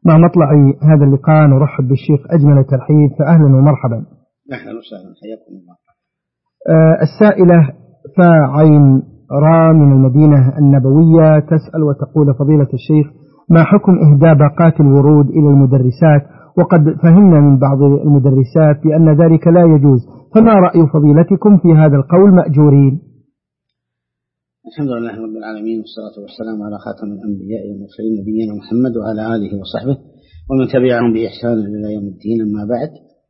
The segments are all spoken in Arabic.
مع مطلع هذا اللقاء نرحب بالشيخ أجمل الترحيب، فأهلا ومرحبا. أهلا وسهلا، حياكم الله. السائلة فعين را من المدينة النبوية تسأل وتقول: فضيلة الشيخ، ما حكم إهداء باقات الورود إلى المدرسات؟ وقد فهمنا من بعض المدرسات بأن ذلك لا يجوز، فما رأي فضيلتكم في هذا القول مأجورين؟ الحمد لله رب العالمين، والصلاة والسلام على خاتم الأنبياء والمرسلين نبينا محمد وعلى آله وصحبه ومن تبعهم بإحسان إلى يوم الدين. أما بعد،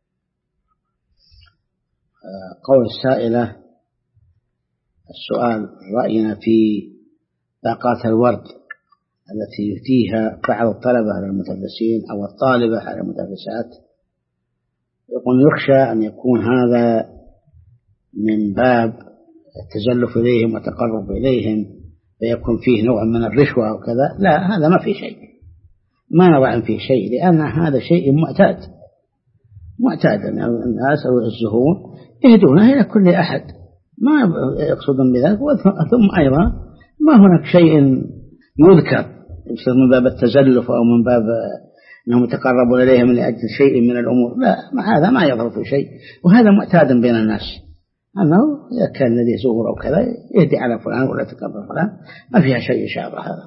قول السائلة السؤال: رأينا في باقات الورد التي يهديها بعض الطلبة على المدرسين أو الطالبة على المدرسات، يقول يخشى أن يكون هذا من باب التزلف إليهم وتقرب إليهم، فيكون فيه نوع من الرشوة وكذا. لا، هذا ما في شيء، ما نضع فيه شيء، لأن هذا شيء معتاد أن الناس أو الزهور يهدونه إلى كل أحد، ما يقصدون بذلك. ثم أيضا ما هناك شيء يذكر يصير من باب التزلف أو من باب أنهم يتقربون إليهم لأجل شيء من الأمور. لا، هذا ما يظهر في شيء، وهذا معتاد بين الناس، أنه إذا كان الذي زور أو كذا يهدي على فلان ولا يتقرب فلان، ما فيها شيء شابه هذا.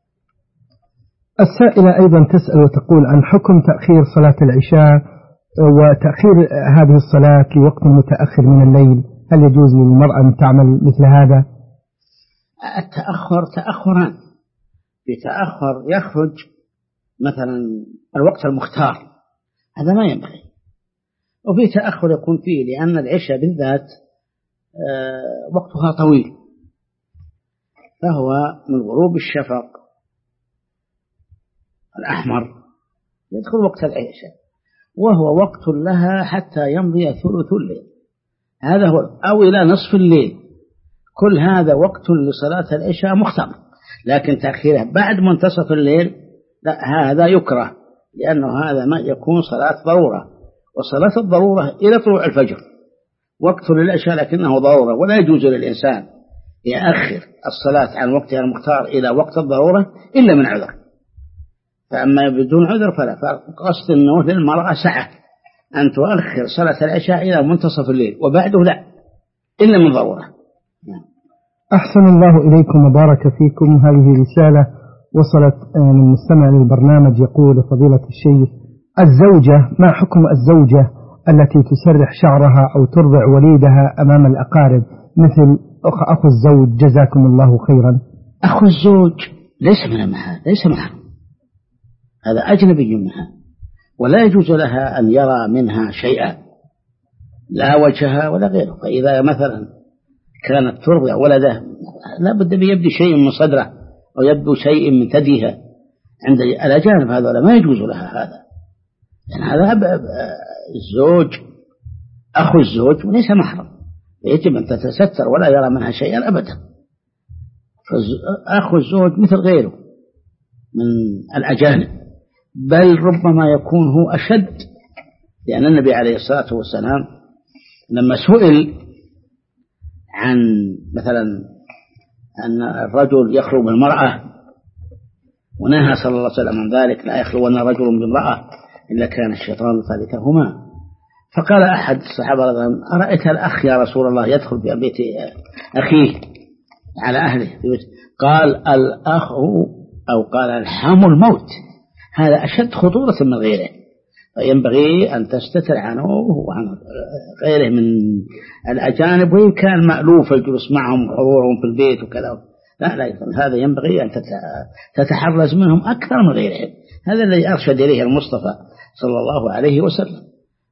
السائلة أيضا تسأل وتقول عن حكم تأخير صلاة العشاء وتأخير هذه الصلاة لوقت متأخر من الليل، هل يجوز للمرأة أن تعمل مثل هذا؟ التأخر تأخران، بتأخر يخرج مثلا الوقت المختار، هذا ما ينبغي، وفي تأخر يكون فيه، لأن العشاء بالذات وقتها طويل، فهو من غروب الشفق الأحمر يدخل وقت العشاء، وهو وقت لها حتى يمضي ثلث الليل، هذا هو، أو إلى نصف الليل، كل هذا وقت لصلاة العشاء مختار. لكن تأخيرها بعد منتصف الليل لا، هذا يكره، لأنه هذا ما يكون صلاة ضرورة، وصلاة الضرورة إلى طلوع الفجر وقت للعشاء، لكنه ضرورة، ولا يجوز للإنسان يأخر الصلاة عن وقتها المختار إلى وقت الضرورة إلا من عذر. فأما بدون عذر فلا، فقصد أنه للمرأة سعة أن تؤخر صلاة العشاء إلى منتصف الليل، وبعده لا، إلا من ضرورة. أحسن الله إليكم وبارك فيكم. هذه رسالة وصلت من مستمع للبرنامج، يقول: فضيلة الشيخ، الزوجة، ما حكم الزوجة التي تسرح شعرها أو ترضع وليدها أمام الأقارب مثل أخو الزوج؟ جزاكم الله خيرا. أخو الزوج ليس محرم، هذا أجنبي منها، ولا يجوز لها أن يرى منها شيئا، لا وجهها ولا غيره. فإذا مثلا كانت ترضع ولده، لا بد يبدو شيء من صدره أو يبدو شيء من ثديها عند الأجانب، هذا ما يجوز لها هذا، يعني هذا الزوج أخو الزوج وليس محرم، يجب أن تتستر ولا يرى منها شيئا أبدا. فأخو الزوج مثل غيره من الأجانب، بل ربما يكون هو أشد، لأن النبي عليه الصلاة والسلام لما سئل عن مثلا أن الرجل يخلو بالمرأة، ونهى صلى الله عليه وسلم عن ذلك: لا يخلون رجل بامرأة إلا كان الشيطان ثالثهما. فقال أحد الصحابة: أرأيت الأخ يا رسول الله يدخل ببيت أخيه على أهله؟ قال: الأخ أو قال الحم الموت، هذا أشد خطورة من غيره، فينبغي أن تستتر عنه وعن غيره من الأجانب، وإن كان مألوف الجلوس معهم وحضورهم في البيت وكذا، لا هذا ينبغي أن تتحرز منهم أكثر من غيرهم. هذا الذي أرشد إليه المصطفى صلى الله عليه وسلم.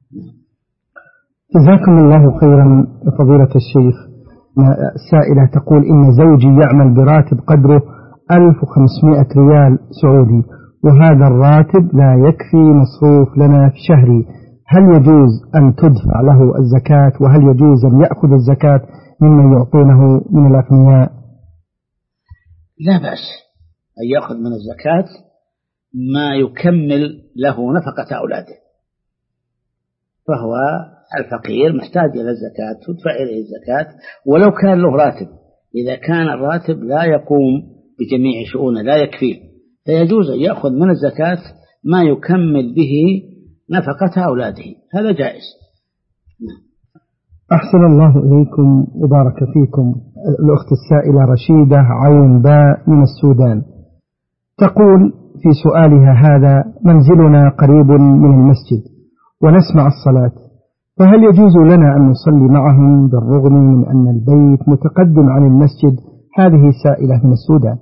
جزاكم الله خيرا فضيلة الشيخ. السائلة تقول: إن زوجي يعمل براتب قدره 1500 ريال سعودي، وهذا الراتب لا يكفي مصروف لنا في شهري، هل يجوز أن تدفع له الزكاة؟ وهل يجوز أن يأخذ الزكاة ممن يعطونه من الأغنياء؟ لا بأس أن يأخذ من الزكاة ما يكمل له نفقة أولاده، فهو الفقير محتاج إلى الزكاة، تدفع إليه الزكاة ولو كان له راتب. إذا كان الراتب لا يقوم بجميع شؤونه، لا يكفيه، فيجوز أن يأخذ من الزكاة ما يكمل به نفقة أولاده، هذا جائز. أحسن الله إليكم وبارك فيكم. الأخت السائلة رشيدة عين باء من السودان تقول في سؤالها هذا: منزلنا قريب من المسجد ونسمع الصلاة، فهل يجوز لنا أن نصلي معهم بالرغم من أن البيت متقدم عن المسجد؟ هذه سائلة من السودان.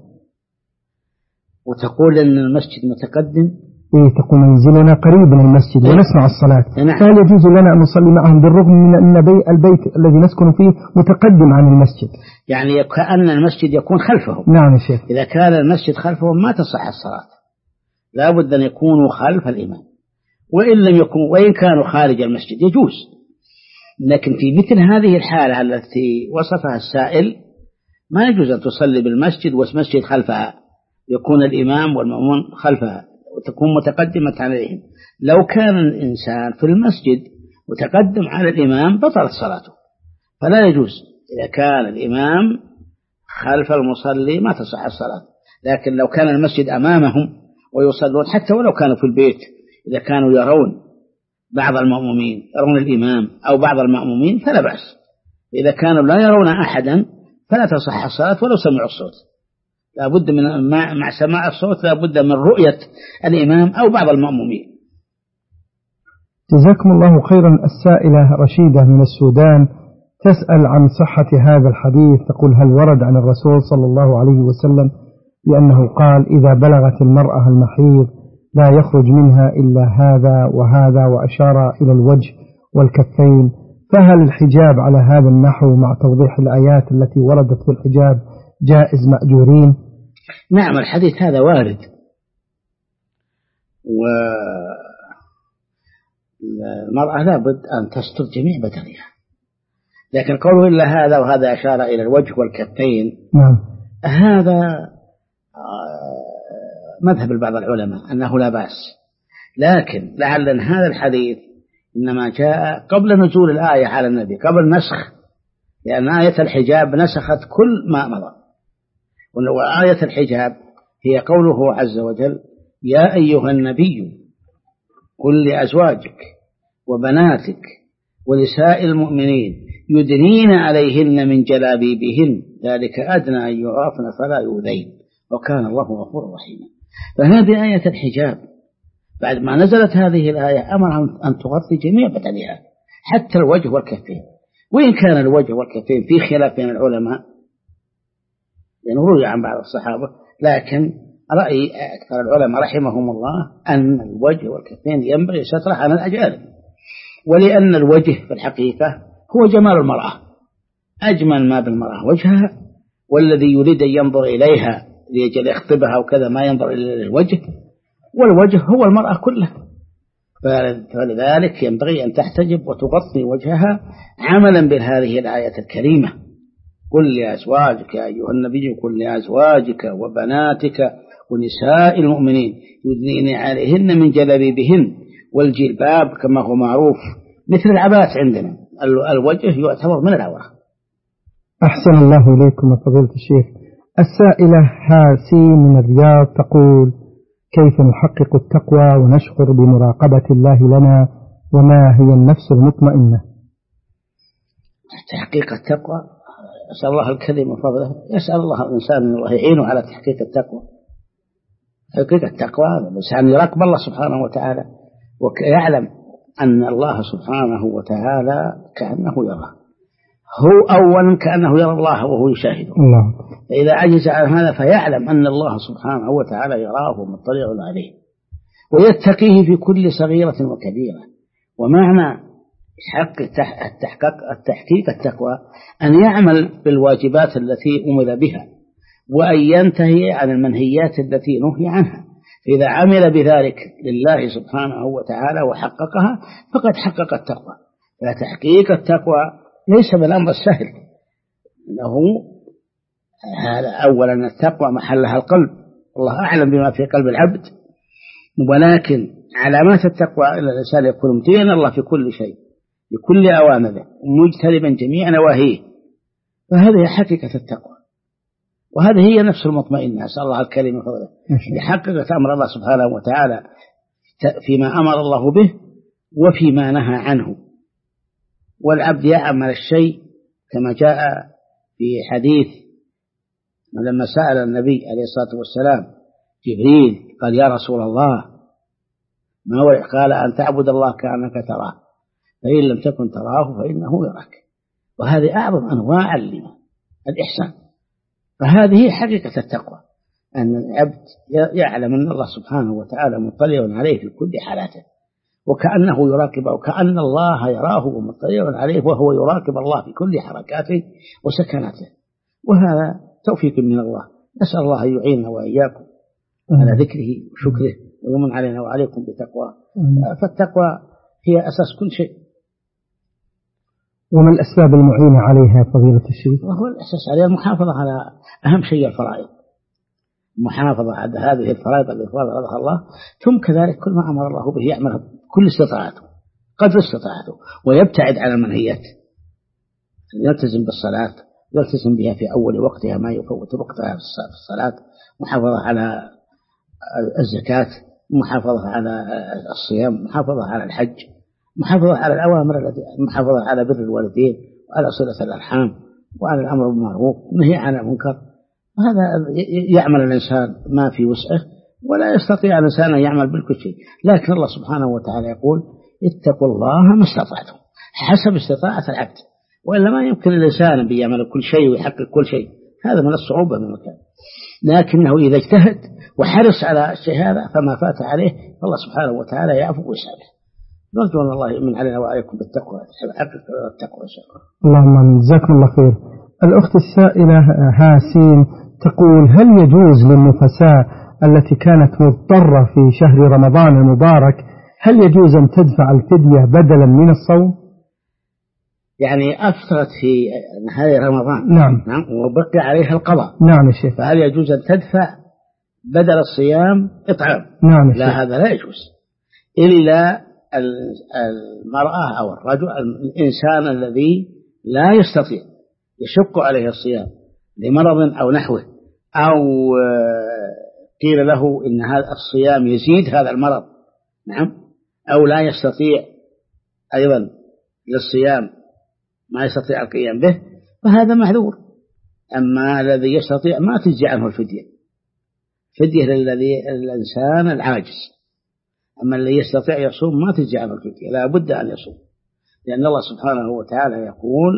وتقول أن المسجد متقدم؟ تقول منزلنا قريب من المسجد ونسمع الصلاة، فهل يجوز لنا أن نصلي معهم بالرغم من أن البيت الذي نسكن فيه متقدم عن المسجد؟ يعني كأن المسجد يكون خلفهم. نعم يا شيخ. إذا كان المسجد خلفهم ما تصح الصلاة، لا بد أن يكونوا خلف الإمام، وإن كانوا خارج المسجد يجوز. لكن في مثل هذه الحالة التي وصفها السائل ما يجوز أن تصلي بالمسجد والمسجد خلفها، يكون الإمام والمأمون خلفها وتكون متقدمة عليهم. لو كان الإنسان في المسجد متقدم على الإمام بطلت صلاته، فلا يجوز. إذا كان الإمام خلف المصلي ما تصح الصلاة. لكن لو كان المسجد أمامهم ويصلون حتى ولو كانوا في البيت، إذا كانوا يرون بعض المأمومين، يرون الإمام أو بعض المأمومين فلا بأس. إذا كانوا لا يرون أحدا فلا تصح الصلاة ولو سمعوا الصوت. لا بد من مع سماع الصوت لا بد من رؤية الإمام أو بعض المأمومين. جزاكم الله خيرا. السائلة رشيدة من السودان تسأل عن صحة هذا الحديث، تقول: هل ورد عن الرسول صلى الله عليه وسلم لأنه قال: إذا بلغت المرأة المحيض لا يخرج منها إلا هذا وهذا، وأشار إلى الوجه والكفين، فهل الحجاب على هذا النحو مع توضيح الآيات التي وردت في الحجاب جائز مأجورين؟ نعم، الحديث هذا وارد، والمرأة لا بد أن تستر جميع بدنها. لكن قوله إلا هذا وهذا أشار إلى الوجه والكفين، نعم، هذا مذهب بعض العلماء أنه لا بأس. لكن لعل هذا الحديث إنما جاء قبل نزول الآية على النبي، قبل نسخ، لأن آية الحجاب نسخت كل ما مضى. وآية الحجاب هي قوله عز وجل: يا أيها النبي قل لأزواجك وبناتك ونساء المؤمنين يدنين عليهن من جلابيبهن ذلك أدنى أن يعرفن فلا يؤذين وكان الله غفورا رحيما. فهذه آية الحجاب بعد ما نزلت هذه الآية أمر أن تغطي جميع بدنها حتى الوجه والكفين. وإن كان الوجه والكفين في خلاف بين العلماء، يعني روي عن بعض الصحابة، لكن رأي أكثر العلماء رحمهم الله أن الوجه والكفين ينبغي ستره عن الأجانب، ولأن الوجه في الحقيقة هو جمال المرأة، أجمل ما بالمرأة وجهها، والذي يريد أن ينظر إليها ليجل يخطبها وكذا ما ينظر إلى الوجه، والوجه هو المرأة كلها. فلذلك ينبغي أن تحتجب وتغطي وجهها عملا بهذه الآية الكريمة: قل لأزواجك يا أيها النبي قل لأزواجك وبناتك ونساء المؤمنين يدنين عليهن من جلابيبهن. والجلباب كما هو معروف مثل العباس عندنا، الوجه يعتبر من العورة. أحسن الله إليكم فضيلة الشيخ. السائلة هاسي من الرياض تقول: كيف نحقق التقوى ونشعر بمراقبة الله لنا، وما هي النفس المطمئنة؟ تحقيق التقوى أسأل الله الكريم وفضله، يسأل الله الإنسان أن الله يعينه على تحقيق التقوى. تحقيق التقوى الإنسان يراقب الله سبحانه وتعالى ويعلم أن الله سبحانه وتعالى كأنه يراه، هو أولا كأنه يرى الله وهو يشاهده. فإذا عجز عن هذا فيعلم أن الله سبحانه وتعالى يراه ومطلع عليه ويتقيه في كل صغيرة وكبيرة. ومعنى التحقيق التقوى أن يعمل بالواجبات التي أمر بها وأن ينتهي عن المنهيات التي نهي عنها. فإذا عمل بذلك لله سبحانه وتعالى وحققها فقد حقق التقوى. فتحقيق التقوى ليس بالأمر السهل، إنه هذا أولا التقوى محلها القلب، الله أعلم بما في قلب العبد. ولكن علامات التقوى إلا الإنسان يكون مطيعا الله في كل شيء بكل أوامره ومجتنبا جميع نواهيه، فهذه حقيقة التقوى، وهذه هي نفس المطمئنة. أسأل الله الكريم وفضله يحقق أمر الله سبحانه وتعالى فيما أمر الله به وفيما نهى عنه. والعبد يعمل الشيء كما جاء في حديث لما سأل النبي عليه الصلاة والسلام جبريل قال يا رسول الله ما هو؟ قال أن تعبد الله كأنك تراه فإن لم تكن تراه فإنه يراك. وهذه أعظم أنواع الإحسان. فهذه حقيقة التقوى، أن العبد يعلم أن الله سبحانه وتعالى مطلع عليه في كل حالاته وكأنه يراقبه وكأن الله يراه ومطلع عليه وهو يراقب الله في كل حركاته وسكناته. وهذا توفيق من الله، نسأل الله أن يعيننا وإياكم على ذكره وشكره ويمن علينا وعليكم بتقوى. فالتقوى هي أساس كل شيء. وما الأسباب المعينة عليها فضيلة الشيخ؟ وهو الأساس عليها المحافظة على أهم شيء الفرائض، المحافظة على هذه الفرائض التي فرضها الله، ثم كذلك كل ما أمر الله به يعمل كل استطاعته قدر استطاعته ويبتعد عن المنهيات، يلتزم بالصلاة، يلتزم بها في أول وقتها ما يفوت وقتها في الصلاة، محافظة على الزكاة، محافظة على الصيام، محافظة على الحج، محافظة على الأوامر التي محافظة على بر الوالدين وعلى صلة الأرحام وعلى الأمر بالمعروف والنهي عن المنكر. هذا يعمل الإنسان ما في وسعه ولا يستطيع الإنسان أن يعمل بالكل شيء، لكن الله سبحانه وتعالى يقول اتقوا الله ما استطعتم حسب استطاعة العبد، وإلا ما يمكن الإنسان أن يعمل كل شيء ويحقق كل شيء، هذا من الصعوبة من مكان. لكنه إذا اجتهد وحرص على الشيء هذا فما فات عليه فالله سبحانه وتعالى يعفو ويسامح. نرجو أن الله يؤمن علينا وعليكم بالتقوى، حقق التقوى إن شاء الله. اللهم جزاكم الله خير. الأخت السائلة هاسين تقول هل يجوز للنفساء التي كانت مضطرة في شهر رمضان المبارك هل يجوز أن تدفع الفدية بدلا من الصوم؟ يعني أفطرت في نهاية رمضان نعم وبقي عليها القضاء. نعم يا شيخ. فهل يجوز أن تدفع بدل الصيام إطعام؟ نعم يا شيخ. لا، هذا لا يجوز إلا المرأة أو الرجل الإنسان الذي لا يستطيع يشق عليه الصيام لمرض أو نحوه، أو قيل له إن هذا الصيام يزيد هذا المرض، نعم، أو لا يستطيع أيضا للصيام ما يستطيع القيام به، فهذا معذور. أما الذي يستطيع ما تجزي عنه الفدية، فدية للإنسان العاجز. أما الذي يستطيع يصوم ما تجزي عنه الفدية، لا بد أن يصوم، لأن الله سبحانه وتعالى يقول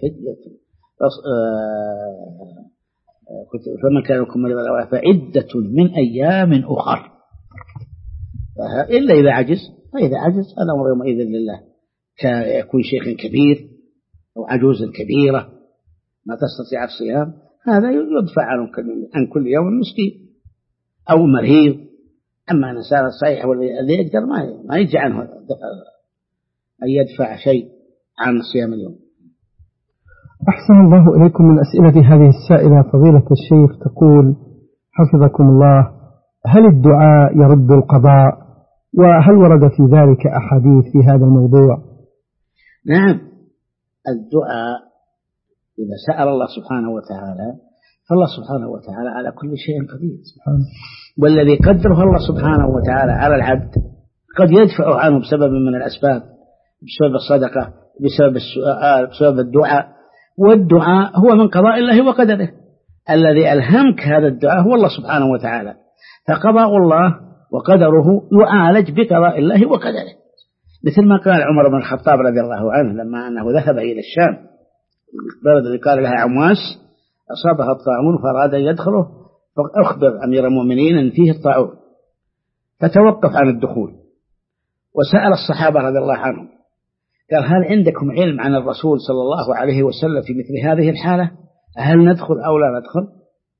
فمن كان منكم مريضا فعدة من أيام أخر، إلا إذا عجز، فإذا عجز الأمر يومئذ لله، كيكون شيخ كبير أو عجوز كبيرة ما تستطيع الصيام، هذا يدفع عن كل يوم مسكين أو مريض. أما الإنسان الصحيح والذي يقدر ما يجي عنه أن يدفع شيء عن صيام اليوم. أحسن الله إليكم. من أسئلة هذه السائلة فضيلة الشيخ تقول حفظكم الله هل الدعاء يرد القضاء؟ وهل ورد في ذلك أحاديث في هذا الموضوع؟ نعم، الدعاء إذا سأل الله سبحانه وتعالى فالله سبحانه وتعالى على كل شيء قدير سبحانه، والذي قدره الله سبحانه وتعالى على العبد قد يدفع عنه بسبب من الأسباب، بسبب الصدقة، بسبب السؤال، بسبب الدعاء. والدعاء هو من قضاء الله وقدره، الذي ألهمك هذا الدعاء هو الله سبحانه وتعالى، فقضاء الله وقدره يعالج بقضاء الله وقدره. مثل ما قال عمر بن الخطاب رضي الله عنه لما أنه ذهب إلى الشام، البلد اللي قال لها عمواس، أصابها الطاعون فأراد أن يدخله، فأخبر أمير المؤمنين أن فيه الطاعون، فتوقف عن الدخول وسأل الصحابة رضي الله عنهم، قال هل عندكم علم عن الرسول صلى الله عليه وسلم في مثل هذه الحالة؟ هل ندخل أو لا ندخل؟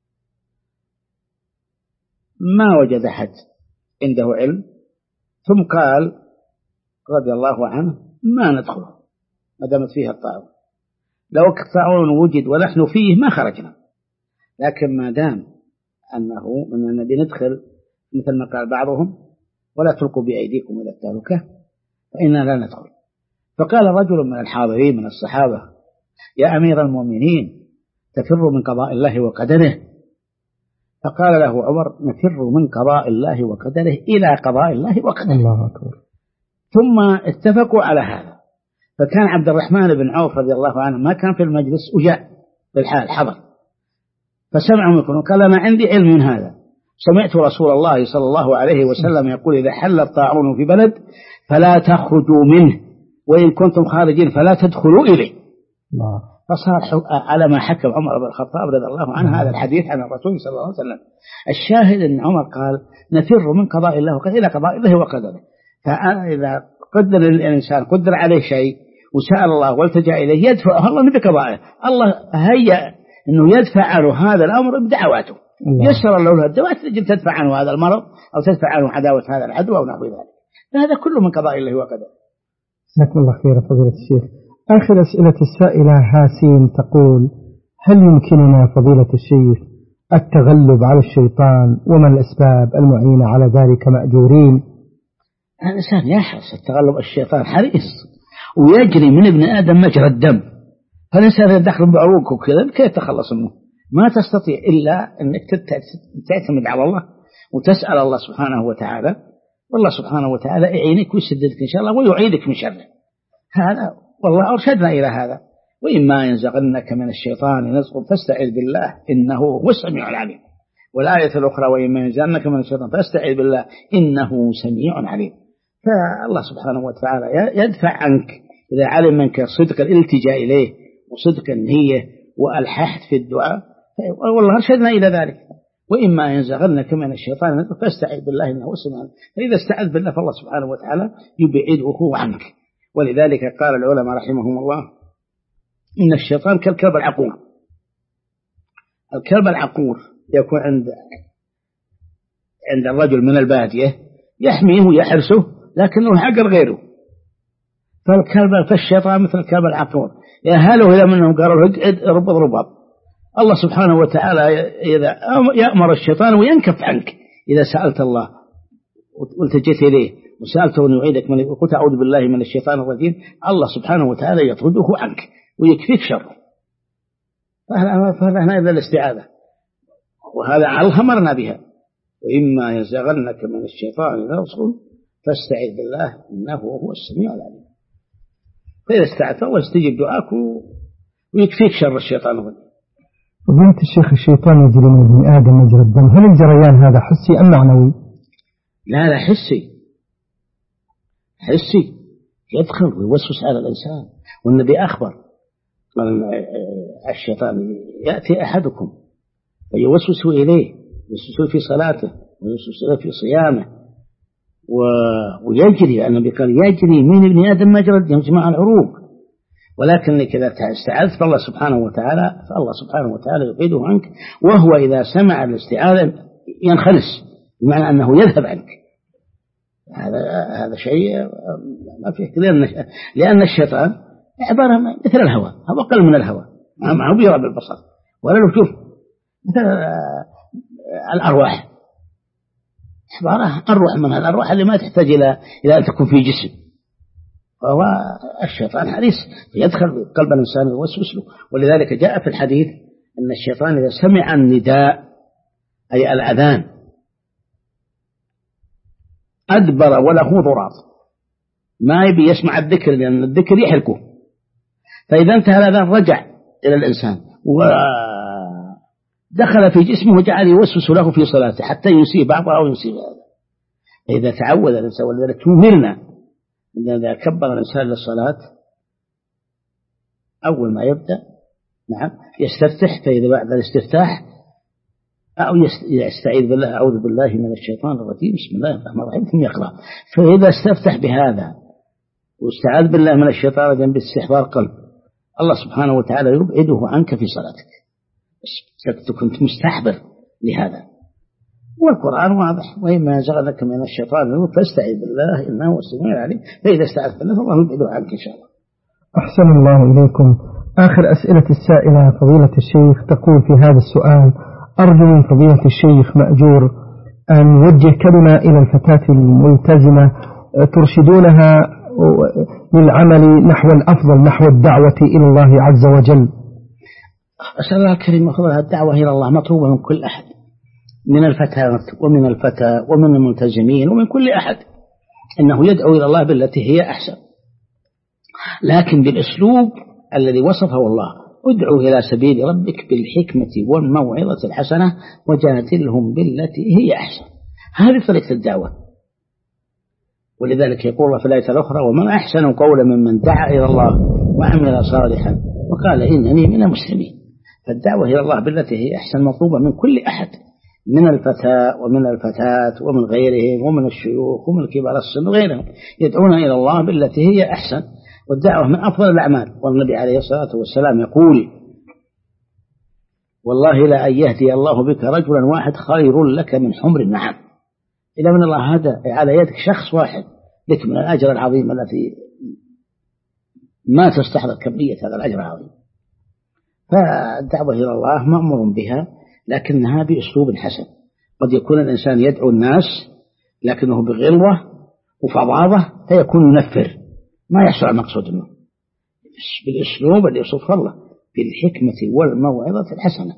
ما وجد أحد عنده علم، ثم قال رضي الله عنه ما ندخل ما دامت فيها الطاعون، لو الطاعون وجد ونحن فيه ما خرجنا، لكن ما دام أنه من النبي ندخل مثل ما قال بعضهم ولا تلقوا بأيديكم إلى التهلكة فإنا لا ندخل. فقال رجل من الحاضرين من الصحابة يا أمير المؤمنين تفر من قضاء الله وقدره، فقال له عمر: نفر من قضاء الله وقدره إلى قضاء الله وقدره. الله أكبر. ثم اتفقوا على هذا. فكان عبد الرحمن بن عوف رضي الله عنه ما كان في المجلس وجاء بالحال حضر، فسمعوا يقولون: قال: أنا عندي علم من هذا، سمعت رسول الله صلى الله عليه وسلم يقول: إذا حل الطاعون في بلد فلا تخرجوا منه، وإن كنتم خارجين فلا تدخلوا إليه. فصار على ما حكم عمر بن الخطاب رضي الله عنه هذا الحديث عن الرسول صلى الله عليه وسلم. الشاهد أن عمر قال: نفر من قضاء الله وقدره إلى قضاء الله وقدره. فإذا قدر الإنسان قدر عليه شيء وسأل الله والتجأ إليه يدفعه الله بقضائه. الله هيأ أنه يدفع عنه هذا الأمر بدعواته، يسر له الدواء تجب تدفع عنه هذا المرض أو تدفع عنه عداوة هذا العدو أو نحو ذلك. فهذا كله من قضاء الله وقدره. جزاكم الله خير فضيلة الشيخ. آخر أسئلة السائلة هاسين تقول: هل يمكننا فضيلة الشيخ التغلب على الشيطان، وما الأسباب المعينة على ذلك مأجورين؟ الإنسان يحرص التغلب، الشيطان حريص ويجري من ابن آدم مجرى الدم، فالإنسان يدخل بعروق وكذا كيف تخلص منه؟ ما تستطيع إلا أنك تعتمد على الله وتسأل الله سبحانه وتعالى، والله سبحانه وتعالى يعينك ويسددك إن شاء الله ويعيدك من شره. هذا والله أرشدنا إلى هذا. وإما ينزغنك من الشيطان نزغ فاستعذ بالله إنه هو السميع العليم. والآية الأخرى: وإما ينزغنك من الشيطان فاستعذ بالله إنه سميع عليم. فالله سبحانه وتعالى يدفع عنك إذا علم منك صدق الالتجاء إليه وصدق النية والححث في الدعاء، والله أرشدنا إلى ذلك. وإما ينزغنك من الشيطان فاستعذ بالله إنه هو السميع العليم. فإذا استعذ بالله فالله سبحانه وتعالى يبعده عنك. ولذلك قال العلماء رحمهم الله: إن الشيطان كالكلب العقور. الكلب العقور يكون عند الرجل من البادية يحميه ويحرسه لكنه حقر غيره. فالشيطان مثل الكلب العقور يهاله إلى منهم قالوا: اقعد ربض ربض. الله سبحانه وتعالى إذا يأمر الشيطان وينكف عنك إذا سألت الله والتجيت إليه وسألته أن يعيدك من وقلت أعوذ بالله من الشيطان الرجيم، الله سبحانه وتعالى يطرده عنك ويكفيك شره. فهذا إلا الاستعاذة، وهذا الله أمرنا بها: وإما ينزغنك من الشيطان نزغ فاستعذ بالله إنه هو السميع العليم. فإذا استعذت الله يستجيب دعاك ويكفيك شر الشيطان الرجيم. فضيلة الشيخ، الشيطان يجري من ابن آدم مجرى الدم، هل الجريان هذا حسي أم معنوي؟ لا حسي يدخل ويوسوس على الإنسان. والنبي أخبر الشيطان يأتي أحدكم فيوسوس إليه، يوسوس في صلاته ويوسوس في صيامه ويجري. النبي قال: يجري من ابن آدم مجرى الدم مع العروق. ولكنك إذا استعاذت بالله سبحانه وتعالى فالله سبحانه وتعالى يبعده عنك، وهو إذا سمع الاستعاذة ينخلص، بمعنى أنه يذهب عنك. هذا شيء ما فيه، لأن الشيطان عبارة مثل الهواء، هو أقل من الهواء، ما هو بيرى بالبصر ولا له شوف، مثل الأرواح، عبارة الروح من الأرواح اللي ما تحتاج إلى أن تكون في جسم. فهو الشيطان حريص يدخل قلب الإنسان ويوسوس له. ولذلك جاء في الحديث أن الشيطان إذا سمع النداء أي الأذان أدبر وله ضراط، ما يبي يسمع الذكر لأن الذكر يحركه. فإذا انتهى الأذان رجع إلى الإنسان ودخل في جسمه وجعل يوسوس له في صلاته حتى ينسيه بعضها أو ينسيه هذا. إذا تعود الإنسان، ولذلك تؤمرنا إذا كبر الإنسان للصلاة أول ما يبدأ يستفتح، فإذا بعد الاستفتاح أو يستعيذ بالله: أعوذ بالله من الشيطان الرجيم بسم الله الرحمن الرحيم، ثم يقرأ. فإذا استفتح بهذا واستعاذ بالله من الشيطان الرجيم باستحضار قلب، الله سبحانه وتعالى يبعده عنك في صلاتك، بس كنت مستحضر لهذا. والقرآن واضح: وإما ينزغنك من الشيطان فاستعذ بالله إنه هو السميع العليم. فإذا استعذت بالله فالله يبعده عنك إن شاء الله. أحسن الله إليكم. آخر أسئلة السائلة فضيلة الشيخ تقول في هذا السؤال: أرجو من فضيلة الشيخ مأجور أن يوجه كلمة إلى الفتاة الملتزمة ترشدونها للعمل نحو الأفضل، نحو الدعوة إلى الله عز وجل. أسأل الله الكريم أخذها الدعوة إلى الله مطلوبة من كل أحد، من الفتاة ومن الفتى ومن الملتزمين ومن كل أحد أنه يدعو إلى الله بالتي هي أحسن، لكن بالأسلوب الذي وصفه الله: ادعو إلى سبيل ربك بالحكمة والموعظة الحسنة وجادلهم بالتي هي أحسن. هذه طريقة الدعوة. ولذلك يقول الله في الآية الأخرى: ومن أحسن قولا ممن دعا إلى الله وعمل صالحا وقال إنني من المسلمين. فالدعوة إلى الله بالتي هي أحسن مطلوبة من كل أحد، من الفتاة ومن الفتاة ومن غيرهم ومن الشيوخ ومن كبار السن وغيرهم، يدعون إلى الله بالتي هي أحسن. والدعوة من أفضل الأعمال. والنبي عليه الصلاة والسلام يقول: والله لا أن يهدي الله بك رجلا واحد خير لك من حمر النعم. إذا من الله هذا على يدك شخص واحد لك من الأجر العظيم الذي ما تستحضر كمية هذا الأجر العظيم. فالدعوة إلى الله مأمور بها، لكنها بأسلوب حسن. قد يكون الإنسان يدعو الناس لكنه بغلوة وفظاظة فيكون ينفر، ما يحصل المقصود منه. بالأسلوب اللي يوصفه الله، بالحكمة والموعظة الحسنة.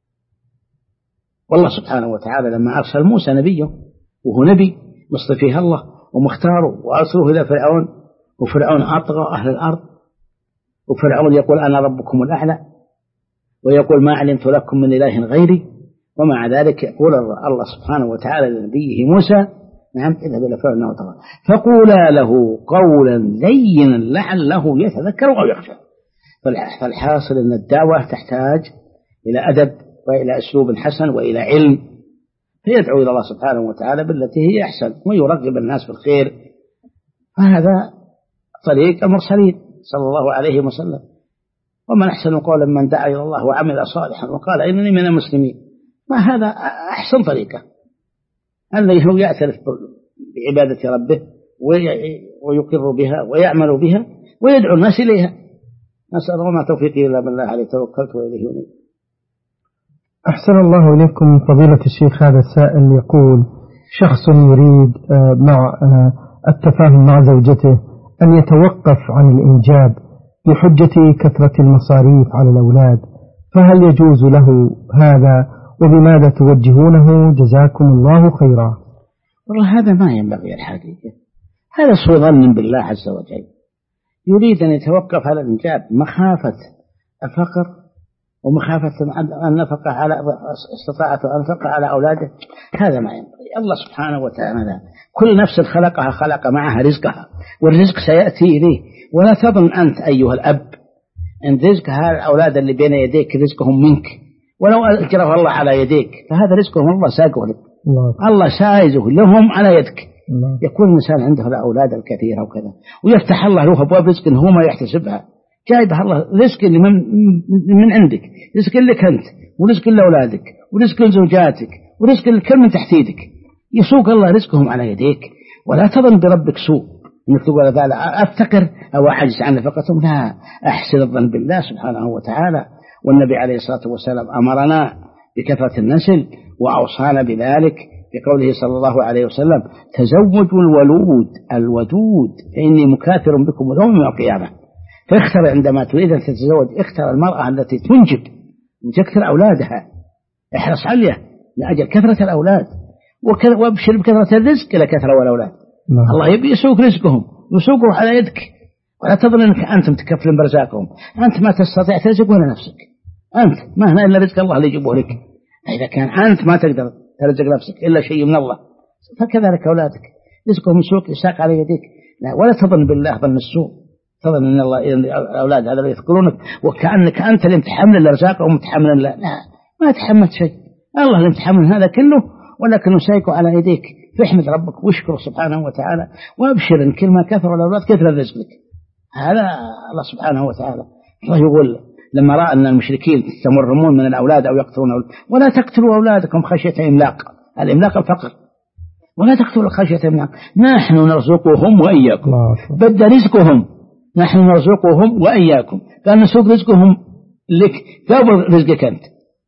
والله سبحانه وتعالى لما أرسل موسى نبيه، وهو نبي مصطفيه الله ومختاره، وأرسله إلى فرعون، وفرعون أطغى أهل الأرض، وفرعون يقول أنا ربكم الأعلى، ويقول ما علمت لكم من إله غيري، ومع ذلك يقول الله سبحانه وتعالى لنبيه موسى: نعم اذهب إلى فرعون وطغى فقولا له قولا لينا لعله يتذكر أو يخشى. فالحاصل أن الدعوة تحتاج إلى أدب وإلى أسلوب حسن وإلى علم، فيدعو إلى الله سبحانه وتعالى بالتي هي أحسن ويرغب الناس بالخير. فهذا طريق المرسلين صلى الله عليه وسلم. ومن أحسن قولا من دعا إلى الله وعمل صالحا وقال إنني من المسلمين. ما هذا أحسن طريقة، الذي هو يعترف بعبادة ربه ويقر بها ويعمل بها ويدعو الناس إليها. نسأل الله ما توفيقي إلا بالله عليه توكلت وإليه أنيب. أحسن الله إليكم فضيلة الشيخ. هذا السائل يقول: شخص يريد مع التفاهم مع زوجته أن يتوقف عن الإنجاب بحجة كثرة المصاريف على الأولاد، فهل يجوز له هذا؟ وبماذا توجهونه؟ جزاكم الله خيرا. والله هذا ما ينبغي الحقيقة، هذا سوء ظن بالله عز وجل. يريد أن يتوقف على الإنجاب مخافة الفقر ومخافة أن نفقه على استطاعته أن نفقه على أولاده، هذا ما ينبغي. الله سبحانه وتعالى كل نفس خلقها خلق معها رزقها، والرزق سيأتي إليه. ولا تظن أنت أيها الأب أن رزق هذا الأولاد اللي بين يديك رزقهم منك، ولو أجره الله على يديك فهذا رزقهم الله ساقه لك، الله سائزه لهم على يدك. يكون الإنسان عنده الأولاد الكثيرة وكذا، ويفتح الله له أبواب رزق هو ما يحتسبها، جايبها الله رزق من عندك، رزق لك أنت ورزق لأولادك ورزق لزوجاتك ورزق لكل من تحت يدك، يسوق الله رزقهم على يديك. ولا تظن بربك سوء انك تقول هذا افتقر او اعجز عن نفقتهم، لا، احسن الظن بالله سبحانه وتعالى. والنبي عليه الصلاه والسلام امرنا بكثره النسل واوصانا بذلك بقوله صلى الله عليه وسلم: تزوجوا الودود فاني مكاثر بكم يوم القيامه. فاختر عندما تريد ان تتزوج، اختر المراه التي تنجب وتكثر اولادها، احرص عليها لاجل كثره الاولاد، وابشر بكثره الرزق لكثره والاولاد. الله يبي يسوق رزقهم يسوقه على يدك، ولا تظن أنك أنت متكفل برزاقهم. أنت ما تستطيع ترزق ولا نفسك، أنت ما هنا إلا رزق الله اللي يجيبه لك. إذا كان أنت ما تقدر ترزق نفسك إلا شيء من الله، فكذلك أولادك رزقهم يسوق يساق على يديك. لا، ولا تظن بالله ظن السوء، تظن أن الله الأولاد هذا يذكرونك وكأنك أنت اللي متحمل الرزاق ومتحمل. لا، ما تحملت شيء، الله اللي متحمل هذا كله، ولكن يساقه على يديك. فاحمد ربك واشكره سبحانه وتعالى، وابشر ان كل ما كثر الاولاد كثر الرزق لك. هذا الله سبحانه وتعالى. الله يقول لما راى ان المشركين يتمرمون من الاولاد او يقتلون ولا تقتلوا اولادكم خشيه املاق، الاملاق الفقر، ولا تقتلوا خشيه املاق، نحن نرزقهم واياكم، بدا رزقهم، نحن نرزقهم واياكم، قال نسوق رزقهم لك قبل رزقك انت،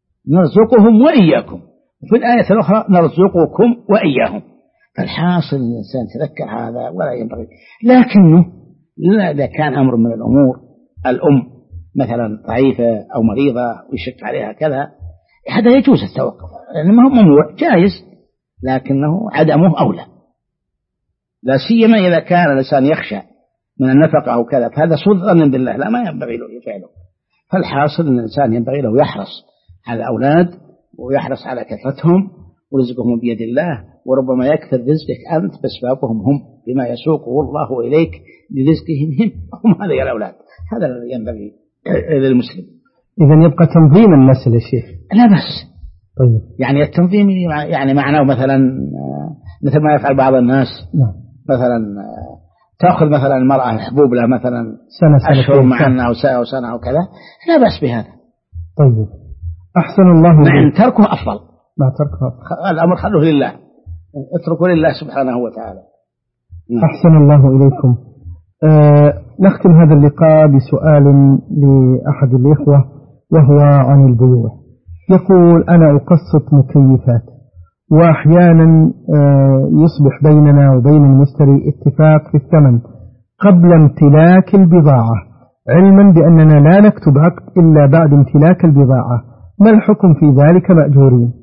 نرزقهم واياكم. وفي الآية الأخرى نرزقكم وإياهم. فالحاصل الإنسان تذكر هذا ولا ينبغي. لكنه إذا كان أمر من الأمور، الأم مثلا ضعيفة أو مريضة ويشق عليها كذا، هذا يجوز التوقف، يعني ما هو ممنوع، جائز، لكنه عدمه أولى، لا سيما إذا كان الإنسان يخشى من النفقة أو كذا، فهذا سوء ظن بالله لا ما ينبغي له يفعله. فالحاصل أن الإنسان ينبغي له يحرص على الأولاد ويحرص على كثرتهم، ورزقهم بيد الله، وربما يكثر رزقك أنت بأسبابهم هم بما يسوقه الله إليك لرزقهم هم هذه الأولاد. هذا ينبغي للمسلم. إذن يبقى تنظيم النسل يا شيخ؟ لا بس طيب. يعني التنظيم يعني معناه مثلا مثل ما يفعل بعض الناس. نعم. مثلا تأخذ مثلا المرأة حبوب لها مثلا سنة أشهر معنا أو سنة أو كذا، لا بأس بهذا. طيب أحسن الله مع أن تركه أفضل. ما تركه الأمر خلوه لله، اتركوا لله سبحانه وتعالى. أحسن الله إليكم. نختم هذا اللقاء بسؤال لأحد الإخوة وهو عن البيوع. يقول أنا أقسط مكيفات، وأحيانا يصبح بيننا وبين المشتري اتفاق في الثمن قبل امتلاك البضاعة، علما بأننا لا نكتب عقد إلا بعد امتلاك البضاعة، ما الحكم في ذلك مأجورين؟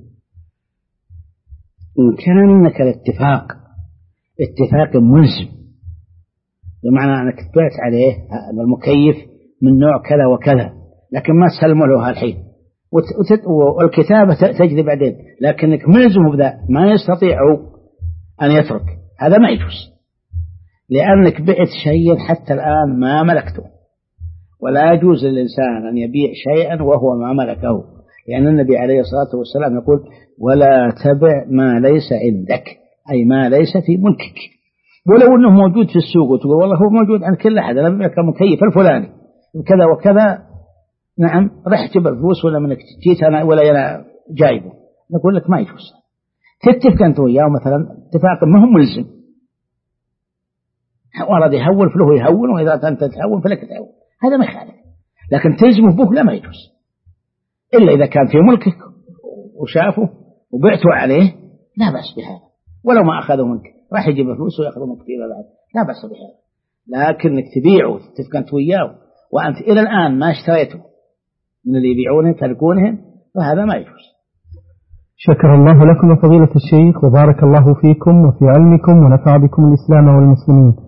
إن كان إنك الاتفاق اتفاق ملزم، بمعنى أنك تبعت عليه المكيف من نوع كذا وكذا، لكن ما تسلمه له الحين، والكتابة تجري بعدين، لكنك ملزم بذا ما يستطيع أن يترك، هذا ما يجوز، لأنك بعت شيئا حتى الآن ما ملكته، ولا يجوز للإنسان أن يبيع شيئا وهو ما ملكه، لأن النبي عليه الصلاة والسلام يقول ولا تبع ما ليس عندك، أي ما ليس في ملكك، ولو أنه موجود في السوق وتقول والله هو موجود عند كل أحد، أنا ببيعك مكيف الفلاني كذا وكذا، نعم رح جيب الفلوس ولا منك جيت أنا ولا أنا جايبه، نقول لك ما يجوز. تتفق أنت وياه مثلا اتفاق ما هو ملزم، ورد يهول فله يهون، وإذا أنت تهون فلك تهون، هذا ما يخالف، لكن تلزمه به لا ما يجوز، إلا إذا كان في ملكك وشافه وبعته عليه لا بأس بهذا، ولو ما أخذه منك راح يجيب الفلوس ويأخذه منك فيما بعد لا بأس بهذا، لكنك تبيعه تتفق أنت وياه وأنت إلى الآن ما اشتريته من اللي يبيعونه تركونه، فهذا ما يجوز. شكر الله لكم فضيلة الشيخ، وبارك الله فيكم وفي علمكم، ونفع بكم الإسلام والمسلمين.